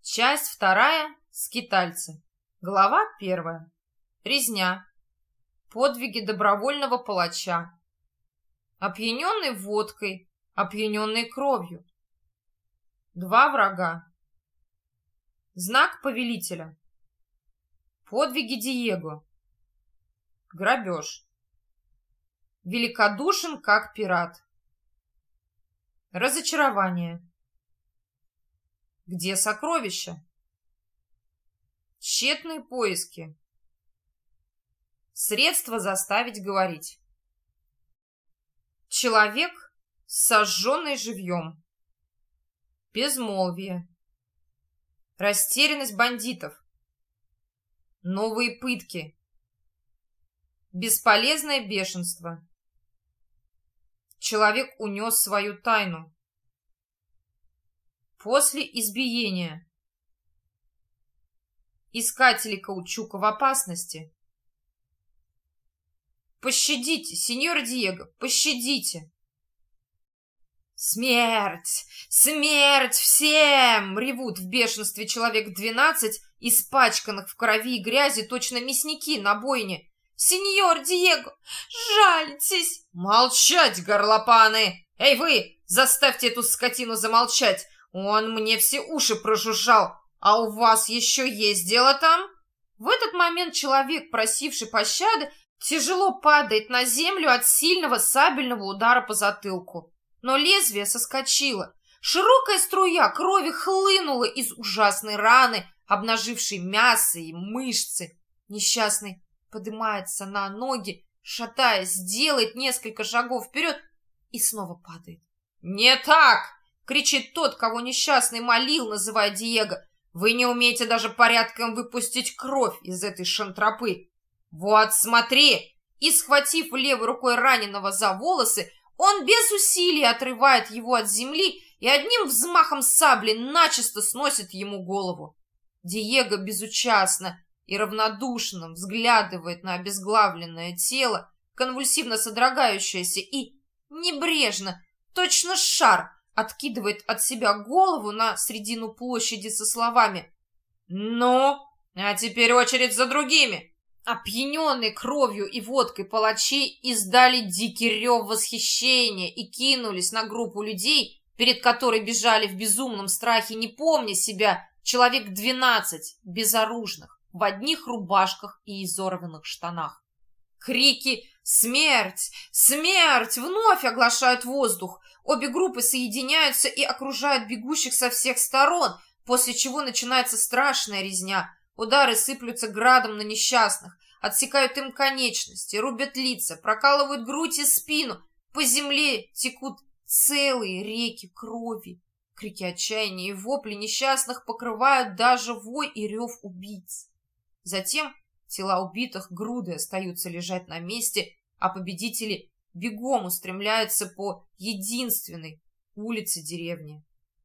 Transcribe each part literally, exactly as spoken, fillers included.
Часть вторая. Скитальцы. Глава первая. Резня. Подвиги добровольного палача. Опьяненный водкой, опьяненный кровью. Два врага. Знак повелителя. Подвиги Диего. Грабеж. Великодушен, как пират. Разочарование. Где сокровища? Тщетные поиски. Средства заставить говорить. Человек, сожженный живьем. Безмолвие. Растерянность бандитов. Новые пытки. Бесполезное бешенство. Человек унес свою тайну. После избиения. Искатели каучука в опасности. Пощадите, сеньор Диего, пощадите. Смерть! Смерть всем! Ревут в бешенстве человек двенадцать, испачканных в крови и грязи, точно мясники на бойне. Сеньор Диего, жальтесь! Молчать, горлопаны! Эй вы, заставьте эту скотину замолчать! Он мне все уши прожужжал. А у вас еще есть дело там? В этот момент человек, просивший пощады, тяжело падает на землю от сильного сабельного удара по затылку. Но лезвие соскочило. Широкая струя крови хлынула из ужасной раны, обнажившей мясо и мышцы. Несчастный поднимается на ноги, шатаясь, делает несколько шагов вперед и снова падает. «Не так!» — кричит тот, кого несчастный молил, называя Диего. «Вы не умеете даже порядком выпустить кровь из этой шантропы. Вот, смотри!» И, схватив левой рукой раненого за волосы, он без усилий отрывает его от земли и одним взмахом сабли начисто сносит ему голову. Диего безучастно и равнодушно взглядывает на обезглавленное тело, конвульсивно содрогающееся, и небрежно, точно шар, откидывает от себя голову на середину площади со словами: «Ну, а теперь очередь за другими!» Опьяненные кровью и водкой палачи издали дикий рев восхищения и кинулись на группу людей, перед которой бежали в безумном страхе, не помня себя, человек двенадцать безоружных, в одних рубашках и изорванных штанах. Крики «Смерть! Смерть!» вновь оглашают воздух. Обе группы соединяются и окружают бегущих со всех сторон, после чего начинается страшная резня. Удары сыплются градом на несчастных, отсекают им конечности, рубят лица, прокалывают грудь и спину. По земле текут целые реки крови. Крики отчаяния и вопли несчастных покрывают даже вой и рев убийц. Затем тела убитых грудой остаются лежать на месте, а победители бегом устремляются по единственной улице деревни.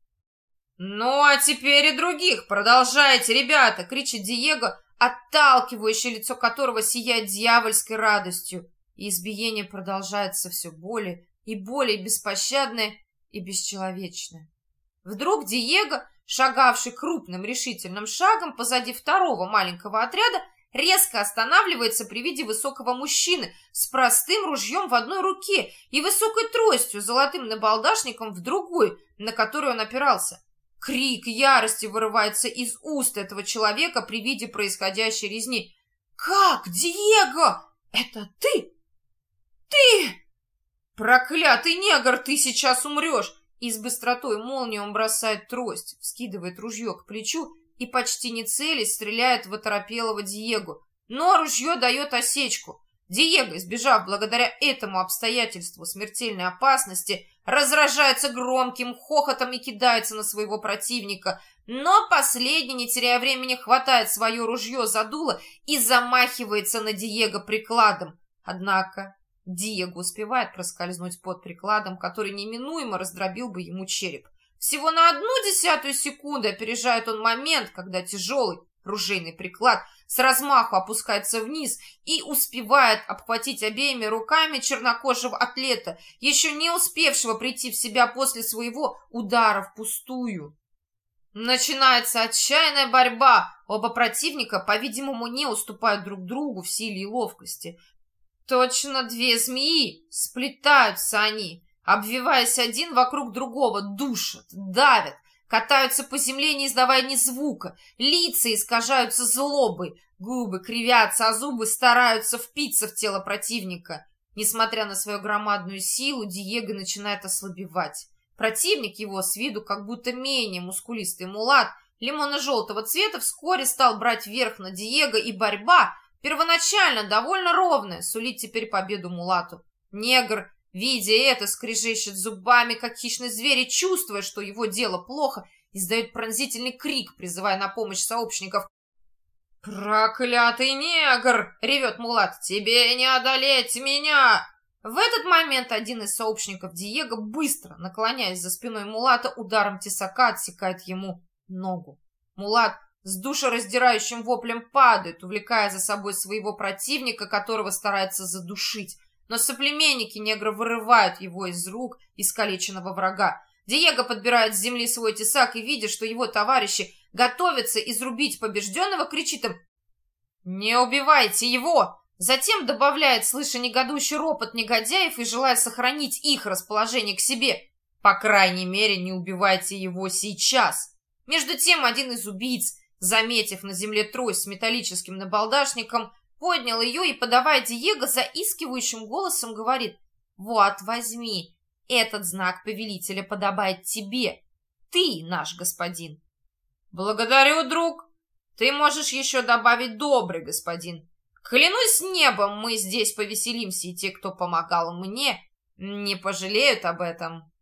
«Ну, а теперь и других продолжайте, ребята!» — кричит Диего, отталкивающее лицо которого сияет дьявольской радостью. И избиение продолжается все более и более беспощадное и бесчеловечное. Вдруг Диего, шагавший крупным решительным шагом позади второго маленького отряда, резко останавливается при виде высокого мужчины с простым ружьем в одной руке и высокой тростью с золотым набалдашником в другой, на которую он опирался. Крик ярости вырывается из уст этого человека при виде происходящей резни. «Как, Диего? Это ты? Ты? Проклятый негр, ты сейчас умрешь!» И с быстротой молнии он бросает трость, вскидывает ружье к плечу и, почти не целясь, стреляет в оторопелого Диего. Но ружье дает осечку. Диего, избежав благодаря этому обстоятельству смертельной опасности, разражается громким хохотом и кидается на своего противника. Но последний, не теряя времени, хватает свое ружье за дуло и замахивается на Диего прикладом. Однако Диего успевает проскользнуть под прикладом, который неминуемо раздробил бы ему череп. Всего на одну десятую секунды опережает он момент, когда тяжелый ружейный приклад с размаху опускается вниз и успевает обхватить обеими руками чернокожего атлета, еще не успевшего прийти в себя после своего удара впустую. Начинается отчаянная борьба. Оба противника, по-видимому, не уступают друг другу в силе и ловкости. Точно две змеи, сплетаются они, обвиваясь один вокруг другого, душат, давят, катаются по земле, не издавая ни звука, лица искажаются злобой, губы кривятся, а зубы стараются впиться в тело противника. Несмотря на свою громадную силу, Диего начинает ослабевать. Противник его, с виду как будто менее мускулистый мулат, лимонно-желтого цвета, вскоре стал брать верх над Диего, и борьба, первоначально довольно ровная, сулит теперь победу мулату. Негр, видя это, скрежещет зубами, как хищный зверь, и, чувствуя, что его дело плохо, издает пронзительный крик, призывая на помощь сообщников. «Проклятый негр!» — ревет мулат. «Тебе не одолеть меня!» В этот момент один из сообщников Диего, быстро наклоняясь за спиной мулата, ударом тесака отсекает ему ногу. Мулат с душераздирающим воплем падает, увлекая за собой своего противника, которого старается задушить. Но соплеменники негра вырывают его из рук искалеченного врага. Диего подбирает с земли свой тесак и, видя, что его товарищи готовятся изрубить побежденного, кричит им: «Не убивайте его!» Затем добавляет, слыша негодующий ропот негодяев и желая сохранить их расположение к себе: «По крайней мере, не убивайте его сейчас!» Между тем, один из убийц, заметив на земле трость с металлическим набалдашником, поднял ее и, подавая Диего, заискивающим голосом говорит: «Вот, возьми, этот знак повелителя подобает тебе. Ты наш господин». «Благодарю, друг. Ты можешь еще добавить добрый господин. Клянусь небом, мы здесь повеселимся, и те, кто помогал мне, не пожалеют об этом».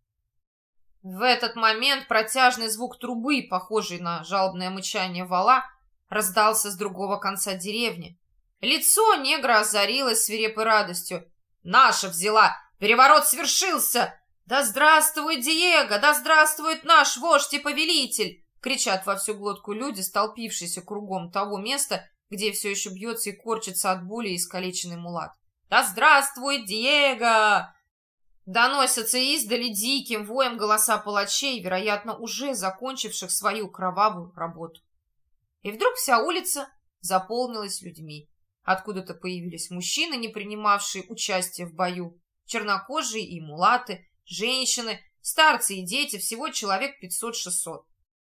В этот момент протяжный звук трубы, похожий на жалобное мычание вола, раздался с другого конца деревни. Лицо негра озарилось свирепой радостью. «Наша взяла! Переворот свершился! Да здравствует Диего! Да здравствует наш вождь и повелитель!» Кричат во всю глотку люди, столпившиеся кругом того места, где все еще бьется и корчится от боли искалеченный мулат. «Да здравствует Диего!» Доносятся издали диким воем голоса палачей, вероятно, уже закончивших свою кровавую работу. И вдруг вся улица заполнилась людьми. Откуда-то появились мужчины, не принимавшие участие в бою, чернокожие и мулаты, женщины, старцы и дети, всего человек пятьсот-шестьсот.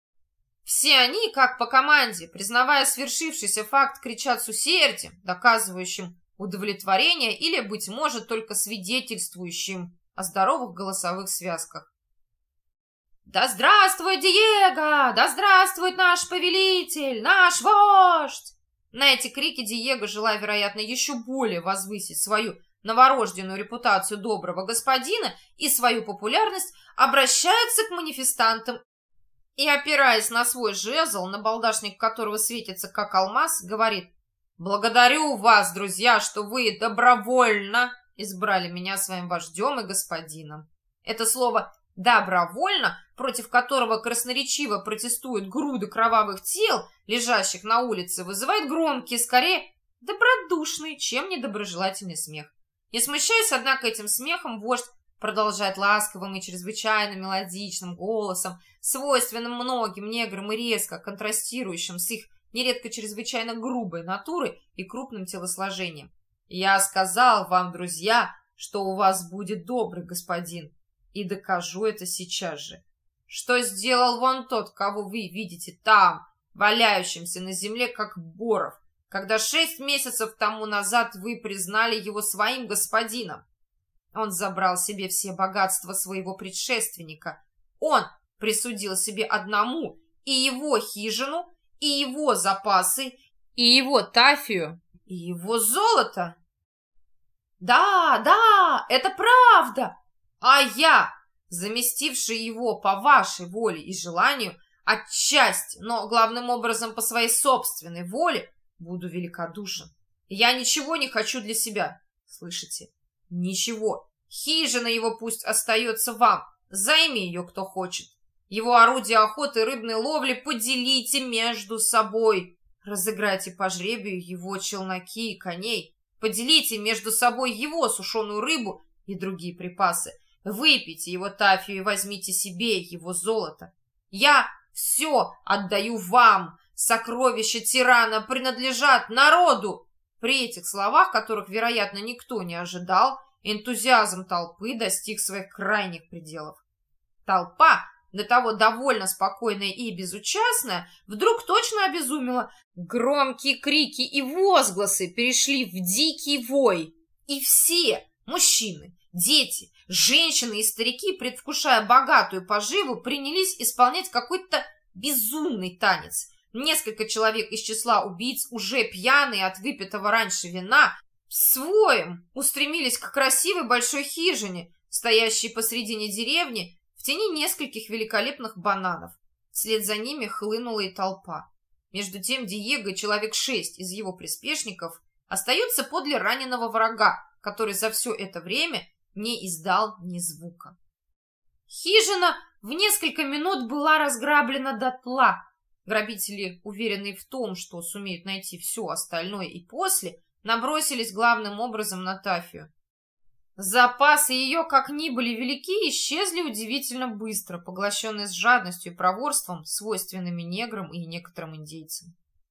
Все они, как по команде, признавая свершившийся факт, кричат с усердием, доказывающим удовлетворение или, быть может, только свидетельствующим о здоровых голосовых связках. «Да здравствует Диего! Да здравствует наш повелитель! Наш вождь!» На эти крики Диего, желая, вероятно, еще более возвысить свою новорожденную репутацию доброго господина и свою популярность, обращается к манифестантам и, опираясь на свой жезл, набалдашник которого светится как алмаз, говорит: «Благодарю вас, друзья, что вы добровольно избрали меня своим вождем и господином». Это слово «добровольно», против которого красноречиво протестуют груды кровавых тел, лежащих на улице, вызывает громкий, скорее добродушный, чем недоброжелательный смех. Не смущаясь, однако, этим смехом, вождь продолжает ласковым и чрезвычайно мелодичным голосом, свойственным многим неграм и резко контрастирующим с их нередко чрезвычайно грубой натурой и крупным телосложением: «Я сказал вам, друзья, что у вас будет добрый господин, и докажу это сейчас же. Что сделал вон тот, кого вы видите там, валяющимся на земле, как боров, когда шесть месяцев тому назад вы признали его своим господином? Он забрал себе все богатства своего предшественника. Он присудил себе одному и его хижину, и его запасы, и его тафию, и его золото. Да, да, это правда. А я, заместивший его по вашей воле и желанию, отчасти, но главным образом по своей собственной воле, буду великодушен. Я ничего не хочу для себя, слышите? Ничего. Хижина его пусть остается вам, займи ее кто хочет. Его орудия охоты и рыбной ловли поделите между собой. Разыграйте по жребию его челноки и коней. Поделите между собой его сушеную рыбу и другие припасы. Выпейте его тафию и возьмите себе его золото. Я Все отдаю вам. Сокровища тирана принадлежат народу. При этих словах, которых, вероятно, никто не ожидал, энтузиазм толпы достиг своих крайних пределов. Толпа, до того довольно спокойная и безучастная, вдруг точно обезумела. Громкие крики и возгласы перешли в дикий вой. И все, мужчины, дети, женщины и старики, предвкушая богатую поживу, принялись исполнять какой-то безумный танец. Несколько человек из числа убийц, уже пьяные от выпитого раньше вина, с воем устремились к красивой большой хижине, стоящей посредине деревни, в тени нескольких великолепных бананов. Вслед за ними хлынула и толпа. Между тем Диего и человек шесть из его приспешников остаются подле раненого врага, который за все это время не издал ни звука. Хижина в несколько минут была разграблена дотла. Грабители, уверенные в том, что сумеют найти все остальное и после, набросились главным образом на Тафию. Запасы ее, как ни были велики, исчезли удивительно быстро, поглощенные с жадностью и проворством, свойственными неграм и некоторым индейцам.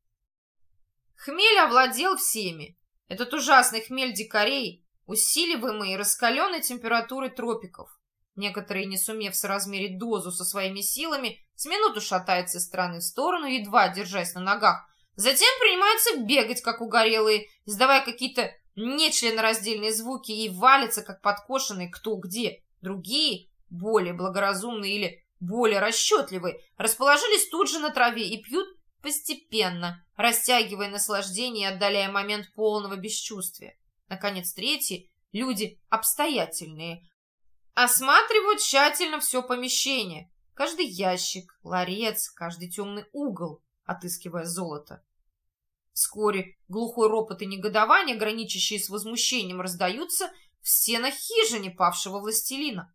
Хмель овладел всеми. Этот ужасный хмель дикарей, усиливаемый раскаленной температурой тропиков. Некоторые, не сумев соразмерить дозу со своими силами, с минуту шатаются из стороны в сторону, едва держась на ногах, затем принимаются бегать, как угорелые, издавая какие-то нечленораздельные звуки и валятся, как подкошенные, кто где. Другие, более благоразумные или более расчетливые, расположились тут же на траве и пьют постепенно, растягивая наслаждение и отдаляя момент полного бесчувствия. Наконец, третьи, люди обстоятельные, осматривают тщательно все помещение, каждый ящик, ларец, каждый темный угол, отыскивая золото. Вскоре глухой ропот и негодование, граничащие с возмущением, раздаются в стенах хижины павшего властелина.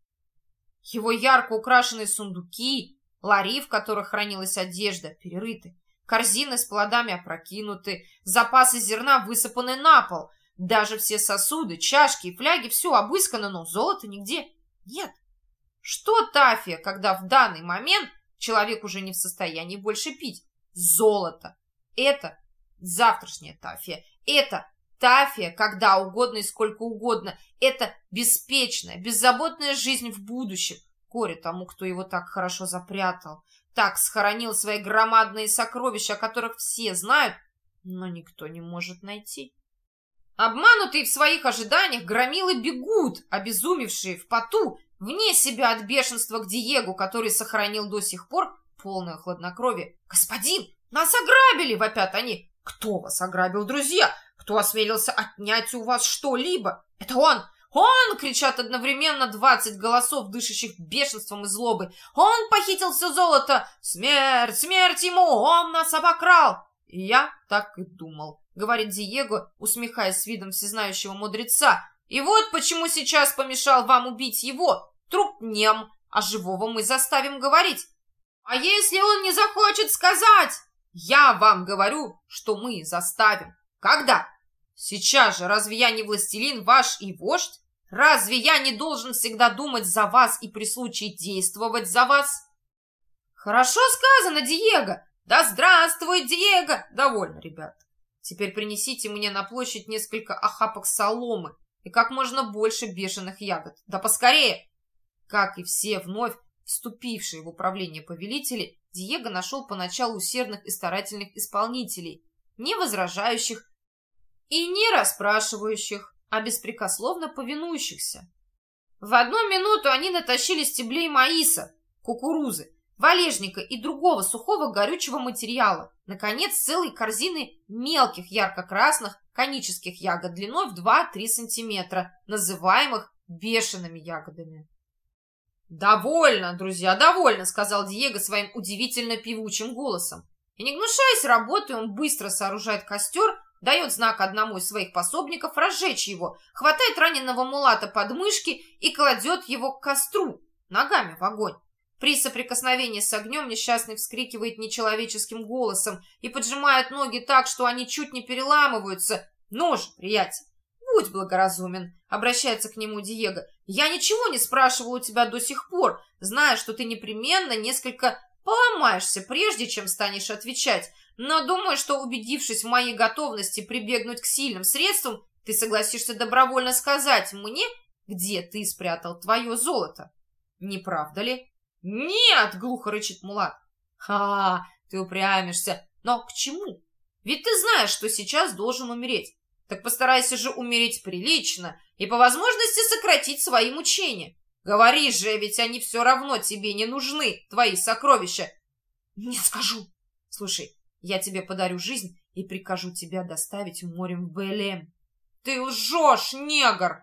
Его ярко украшенные сундуки, лари, в которых хранилась одежда, перерыты, корзины с плодами опрокинуты, запасы зерна высыпаны на пол, даже все сосуды, чашки и фляги, все обыскано, но золота нигде нет. Что Тафия, когда в данный момент человек уже не в состоянии больше пить? Золото. Это завтрашняя Тафия. Это Тафия, когда угодно и сколько угодно. Это беспечная, беззаботная жизнь в будущем. Горе тому, кто его так хорошо запрятал, так схоронил свои громадные сокровища, о которых все знают, но никто не может найти. Обманутые в своих ожиданиях, громилы бегут, обезумевшие в поту, вне себя от бешенства к Диегу, который сохранил до сих пор полное хладнокровие. «Господин, нас ограбили!» — вопят они. «Кто вас ограбил, друзья? Кто осмелился отнять у вас что-либо?» «Это он! Он!» — кричат одновременно двадцать голосов, дышащих бешенством и злобой. «Он похитил все золото! Смерть! Смерть ему! Он нас обокрал!» «И я так и думал», — говорит Диего, усмехаясь с видом всезнающего мудреца. «И вот почему сейчас помешал вам убить его. Труп нем, а живого мы заставим говорить. А если он не захочет сказать? Я вам говорю, что мы заставим. Когда? Сейчас же. Разве я не властелин ваш и вождь? Разве я не должен всегда думать за вас и при случае действовать за вас?» «Хорошо сказано, Диего! Да здравствует Диего!» «Довольно, ребят. Теперь принесите мне на площадь несколько охапок соломы и как можно больше бешеных ягод. Да поскорее!» Как и все вновь вступившие в управление повелители, Диего нашел поначалу усердных и старательных исполнителей, не возражающих и не расспрашивающих, а беспрекословно повинующихся. В одну минуту они натащили стеблей маиса, кукурузы, валежника и другого сухого горючего материала, наконец, целой корзины мелких ярко-красных конических ягод длиной в два-три сантиметра, называемых бешеными ягодами. «Довольно, друзья, довольно», — сказал Диего своим удивительно певучим голосом. И, не гнушаясь работой, он быстро сооружает костер, дает знак одному из своих пособников разжечь его, хватает раненого мулата под мышки и кладет его к костру, ногами в огонь. При соприкосновении с огнем несчастный вскрикивает нечеловеческим голосом и поджимает ноги так, что они чуть не переламываются. «Ну же, приятель, будь благоразумен», — обращается к нему Диего. «Я ничего не спрашивал у тебя до сих пор, зная, что ты непременно несколько поломаешь обломаешься, прежде чем станешь отвечать, но думаю, что, убедившись в моей готовности прибегнуть к сильным средствам, ты согласишься добровольно сказать мне, где ты спрятал твое золото. Не правда ли? Нет, глухо рычит Мулат. Ха, ты упрямишься. Но к чему? Ведь ты знаешь, что сейчас должен умереть. Так постарайся же умереть прилично и по возможности сократить свои мучения. Говори же, ведь они все равно тебе не нужны, твои сокровища. Не скажу. Слушай, я тебе подарю жизнь и прикажу тебя доставить морем в Белем. Ты лжешь, негр!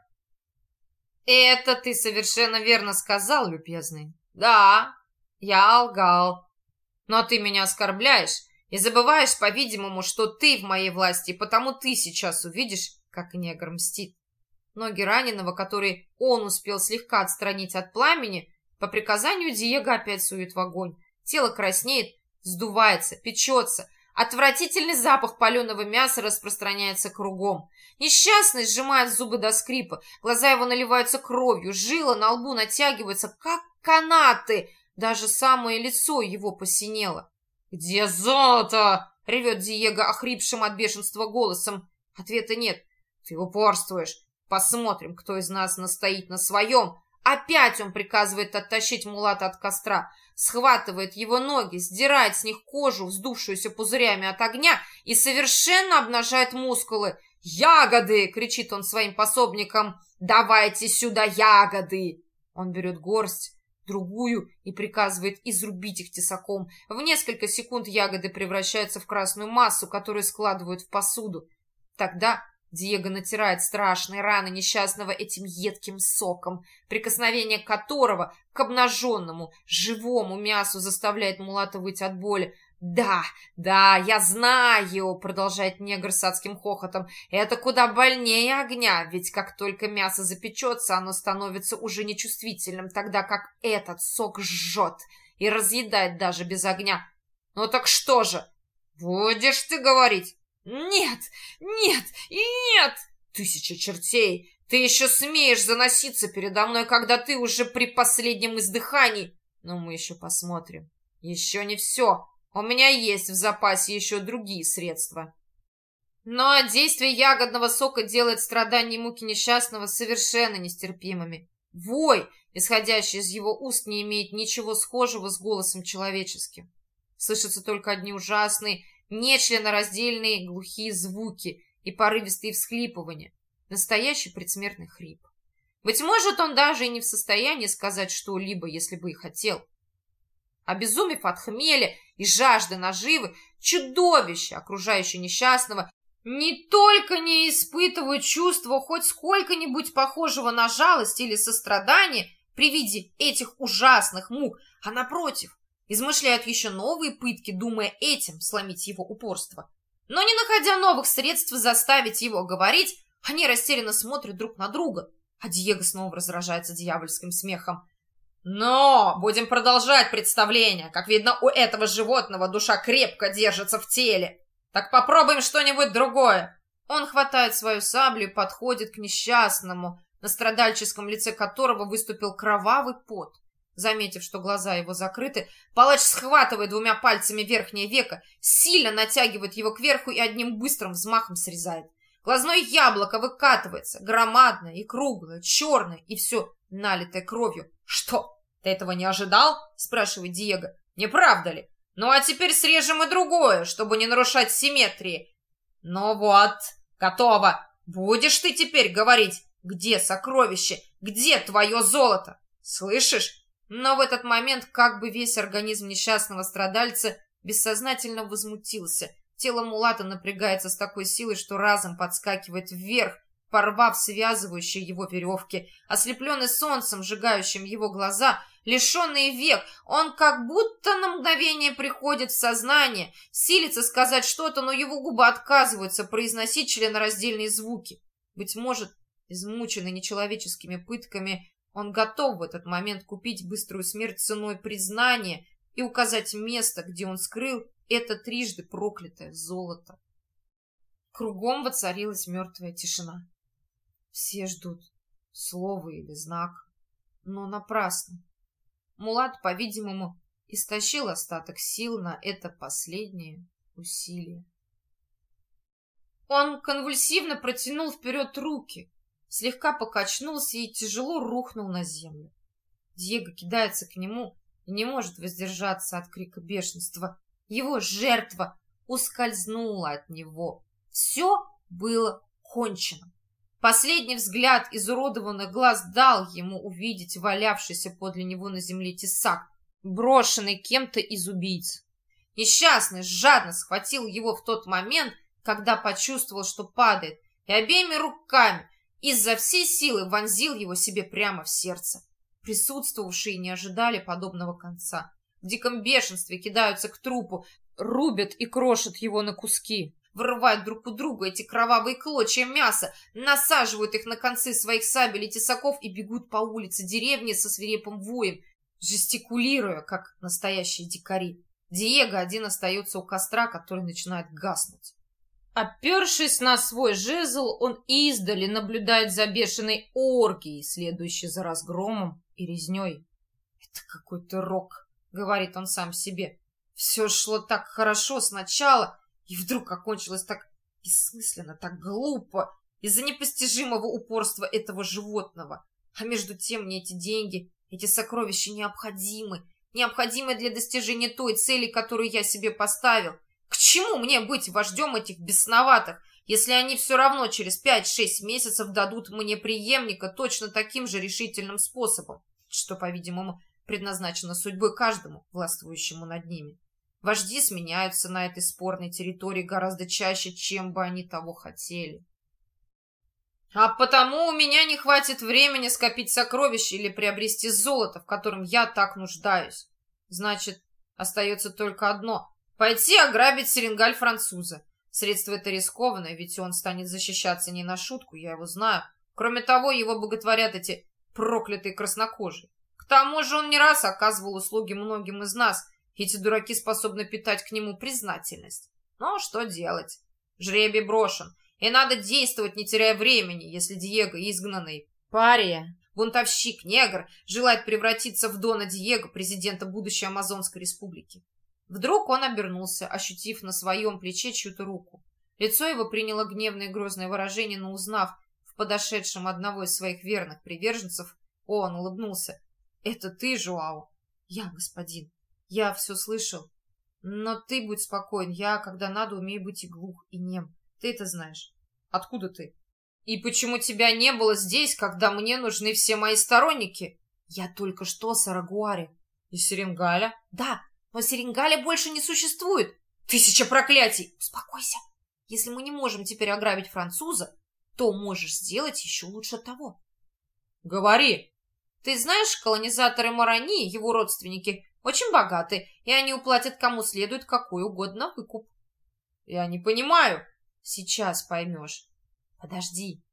Это ты совершенно верно сказал, любезный. Да, я лгал. Но ты меня оскорбляешь и забываешь, по-видимому, что ты в моей власти, и потому ты сейчас увидишь, как негр мстит. Ноги раненого, которые он успел слегка отстранить от пламени, по приказанию Диего опять сует в огонь. Тело краснеет, сдувается, печется. Отвратительный запах паленого мяса распространяется кругом. Несчастный сжимает зубы до скрипа, глаза его наливаются кровью, жилы на лбу натягиваются, как канаты. Даже самое лицо его посинело. «Где золото?» — ревет Диего охрипшим от бешенства голосом. Ответа нет. «Ты упорствуешь. Посмотрим, кто из нас настоит на своем». Опять он приказывает оттащить Мулата от костра, схватывает его ноги, сдирает с них кожу, вздувшуюся пузырями от огня, и совершенно обнажает мускулы. «Ягоды!» — кричит он своим пособникам. «Давайте сюда ягоды!» Он берет горсть, другую, и приказывает изрубить их тесаком. В несколько секунд ягоды превращаются в красную массу, которую складывают в посуду. Тогда Диего натирает страшные раны несчастного этим едким соком, прикосновение которого к обнаженному, живому мясу заставляет Мулата выть от боли. «Да, да, я знаю», — продолжает негр с адским хохотом, «это куда больнее огня, ведь как только мясо запечется, оно становится уже нечувствительным, тогда как этот сок жжет и разъедает даже без огня. Ну так что же, будешь ты говорить?» «Нет, нет и нет! Тысяча чертей! Ты еще смеешь заноситься передо мной, когда ты уже при последнем издыхании! Но мы еще посмотрим. Еще не все. У меня есть в запасе еще другие средства». Но действие ягодного сока делает страдания и муки несчастного совершенно нестерпимыми. Вой, исходящий из его уст, не имеет ничего схожего с голосом человеческим. Слышатся только одни ужасные, нечленораздельные глухие звуки и порывистые всхлипывания. Настоящий предсмертный хрип. Быть может, он даже и не в состоянии сказать что-либо, если бы и хотел. Обезумев от хмеля и жажды наживы, чудовище, окружающее несчастного, не только не испытывают чувства хоть сколько-нибудь похожего на жалость или сострадание при виде этих ужасных мук, а напротив, измышляют еще новые пытки, думая этим сломить его упорство. Но не находя новых средств заставить его говорить, они растерянно смотрят друг на друга, а Диего снова разражается дьявольским смехом. «Но будем продолжать представление. Как видно, у этого животного душа крепко держится в теле. Так попробуем что-нибудь другое». Он хватает свою саблю и подходит к несчастному, на страдальческом лице которого выступил кровавый пот. Заметив, что глаза его закрыты, палач схватывает двумя пальцами верхнее веко, сильно натягивает его кверху и одним быстрым взмахом срезает. Глазное яблоко выкатывается, громадное и круглое, черное и все налитое кровью. «Что, ты этого не ожидал?» – спрашивает Диего. «Не правда ли? Ну а теперь срежем и другое, чтобы не нарушать симметрии». «Ну вот, готово. Будешь ты теперь говорить, где сокровище, где твое золото? Слышишь?» Но в этот момент как бы весь организм несчастного страдальца бессознательно возмутился. Тело Мулата напрягается с такой силой, что разом подскакивает вверх, порвав связывающие его веревки. Ослепленный солнцем, сжигающим его глаза, лишенный век, он как будто на мгновение приходит в сознание, силится сказать что-то, но его губы отказываются произносить членораздельные звуки. Быть может, измученный нечеловеческими пытками, он готов в этот момент купить быструю смерть ценой признания и указать место, где он скрыл это трижды проклятое золото. Кругом воцарилась мертвая тишина. Все ждут слова или знак, но напрасно. Мулат, по-видимому, истощил остаток сил на это последнее усилие. Он конвульсивно протянул вперед руки, слегка покачнулся и тяжело рухнул на землю. Диего кидается к нему и не может воздержаться от крика бешенства. Его жертва ускользнула от него. Все было кончено. Последний взгляд изуродованных глаз дал ему увидеть валявшийся подле него на земле тесак, брошенный кем-то из убийц. Несчастный жадно схватил его в тот момент, когда почувствовал, что падает, и обеими руками изо всей силы вонзил его себе прямо в сердце. Присутствовавшие не ожидали подобного конца. В диком бешенстве кидаются к трупу, рубят и крошат его на куски, вырывают друг у друга эти кровавые клочья мяса, насаживают их на концы своих сабель и тесаков и бегут по улице деревни со свирепым воем, жестикулируя, как настоящие дикари. Диего один остается у костра, который начинает гаснуть. Опершись на свой жезл, он издали наблюдает за бешеной оргией, следующей за разгромом и резней. «Это какой-то рок», — говорит он сам себе. «Все шло так хорошо сначала, и вдруг окончилось так бессмысленно, так глупо, из-за непостижимого упорства этого животного. А между тем мне эти деньги, эти сокровища необходимы, необходимы для достижения той цели, которую я себе поставил. К чему мне быть вождем этих бесноватых, если они все равно через пять-шесть месяцев дадут мне преемника точно таким же решительным способом, что, по-видимому, предназначено судьбой каждому, властвующему над ними? Вожди сменяются на этой спорной территории гораздо чаще, чем бы они того хотели. А потому у меня не хватит времени скопить сокровища или приобрести золото, в котором я так нуждаюсь. Значит, остается только одно — пойти ограбить Серенгаль француза. Средство это рискованное, ведь он станет защищаться не на шутку, я его знаю. Кроме того, его боготворят эти проклятые краснокожие. К тому же он не раз оказывал услуги многим из нас. Эти дураки способны питать к нему признательность. Но что делать? Жребий брошен, и надо действовать, не теряя времени, если Диего изгнанный пария, бунтовщик, негр, желает превратиться в Дона Диего, президента будущей Амазонской республики. Вдруг он обернулся, ощутив на своем плече чью-то руку. Лицо его приняло гневное и грозное выражение, но узнав в подошедшем одного из своих верных приверженцев, он улыбнулся. «Это ты, Жуао?» «Я, господин. Я все слышал. Но ты будь спокоен, я, когда надо, умею быть и глух, и нем. Ты это знаешь». «Откуда ты? И почему тебя не было здесь, когда мне нужны все мои сторонники?» «Я только что с Арагуаре». «И Серенгаля?» «Да, но Серенгаля больше не существует». «Тысяча проклятий!» «Успокойся. Если мы не можем теперь ограбить француза, то можешь сделать еще лучше того». «Говори». «Ты знаешь, колонизаторы Марани, его родственники, очень богаты, и они уплатят кому следует какой угодно выкуп». «Я не понимаю». «Сейчас поймешь». «Подожди».